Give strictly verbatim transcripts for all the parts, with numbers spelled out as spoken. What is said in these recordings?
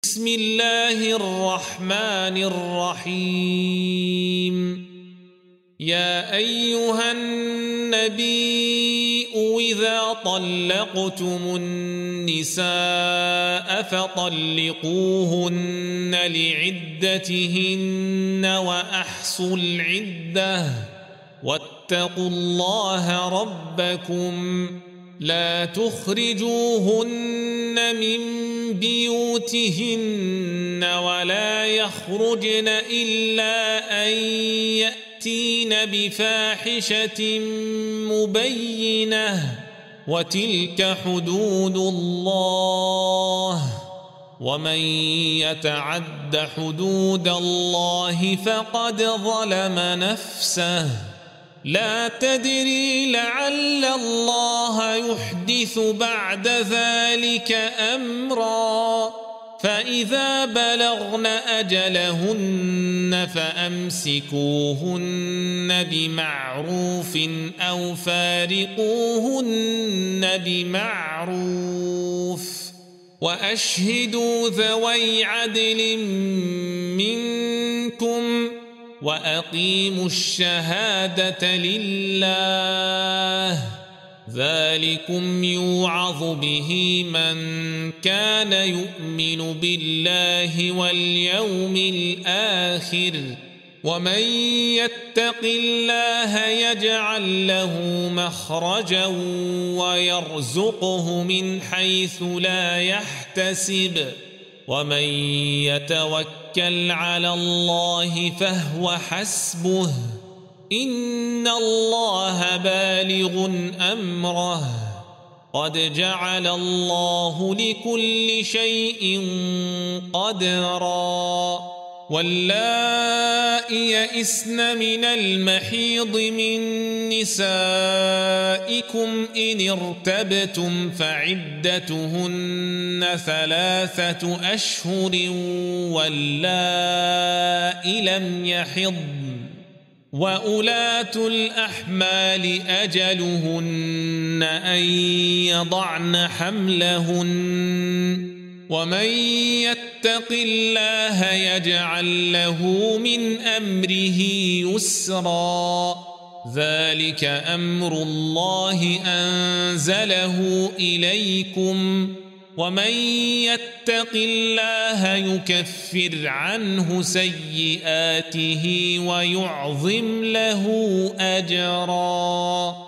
بسم الله الرحمن الرحيم يا أيها النبي إذا طلقتم النساء فطلقوهن لعدتهن وأحصوا العدة واتقوا الله ربكم لا تخرجوهن من بيوتهن ولا يخرجن إلا أن يأتين بفاحشة مبينة وتلك حدود الله ومن يتعد حدود الله فقد ظلم نفسه لا تدري لعل الله يحدث بعد ذلك أمرا فإذا بلغن أجلهن فأمسكوهن بمعروف أو فارقوهن بمعروف وأشهدوا ذوي عدل منكم وأقيموا الشهادة لله ذلكم يوعظ به من كان يؤمن بالله واليوم الآخر ومن يتق الله يجعل له مخرجا ويرزقه من حيث لا يحتسب ومن يتوكل على الله فهو حسبه إن الله بالغ أمره قد جعل الله لكل شيء قدرا واللائي يئسن من المحيض من نسائكم إن ارتبتم فعدتهن ثلاثة أشهر واللائي لم يحضن وأولاة الأحمال أجلهن أن يضعن حملهن ومن يتق الله يجعل له من أمره يسرا ذلك أمر الله أنزله إليكم ومن يتق الله يكفر عنه سيئاته ويعظم له أجرا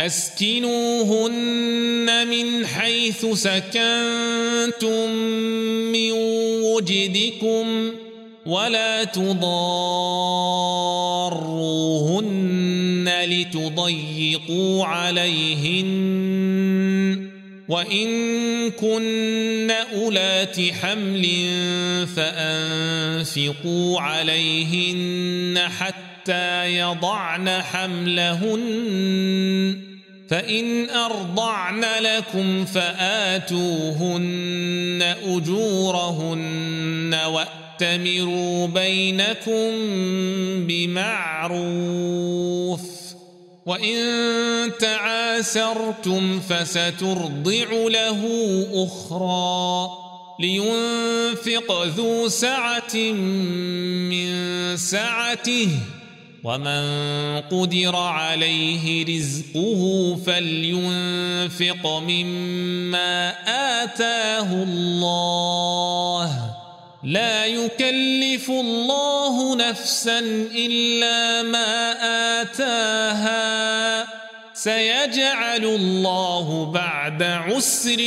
أسكنوهن من حيث سكنتم من وجدكم ولا تضاروهن لتضيقوا عليهن وإن كن أولات حمل فأنفقوا عليهن حتى يضعن حملهن فإن أرضعن لكم فآتوهن أجورهن وأتمروا بينكم بمعروف وإن تعاسرتم فسترضع له أخرى لينفق ذو سعة من سعته ومن قدر عليه رزقه فلينفق مما آتاه الله لا يكلف الله نفسا إلا ما آتاها سيجعل الله بعد عسر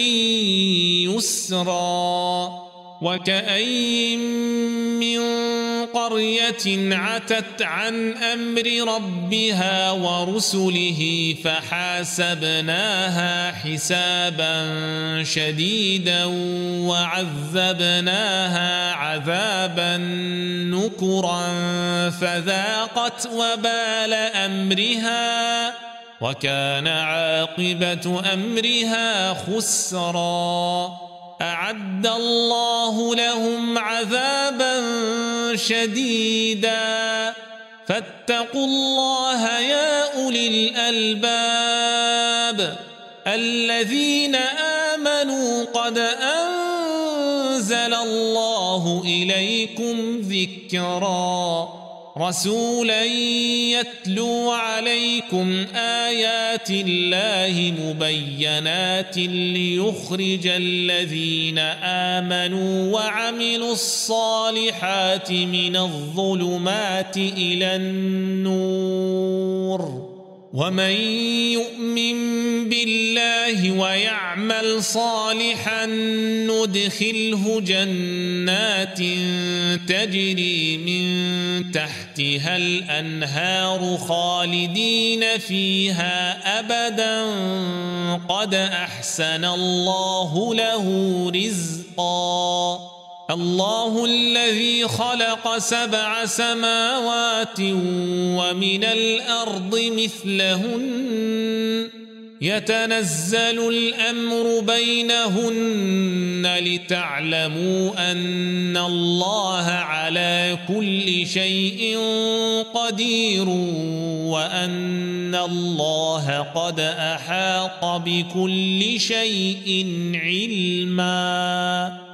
يسرا وكأي من قرية عتت عن أمر ربها ورسله فحاسبناها حسابا شديدا وعذبناها عذابا نكرا فذاقت وبال أمرها وكان عاقبة أمرها خسرا أعد الله لهم عذابا شديدا فاتقوا الله يا أولي الألباب الذين آمنوا قد أنزل الله الله إليكم ذكرا رسولا يتلو عليكم آيات الله مبينات ليخرج الذين آمنوا وعملوا الصالحات من الظلمات إلى النور ومن يؤمن بالله ويعمل صالحا ندخله جنات تجري من تحتها الأنهار خالدين فيها أبدا قد أحسن الله له رزقا الله الذي خلق سبع سماوات ومن الأرض مثلهن يتنزل الأمر بينهن لتعلموا أن الله على كل شيء قدير وأن الله قد أحاط بكل شيء علما.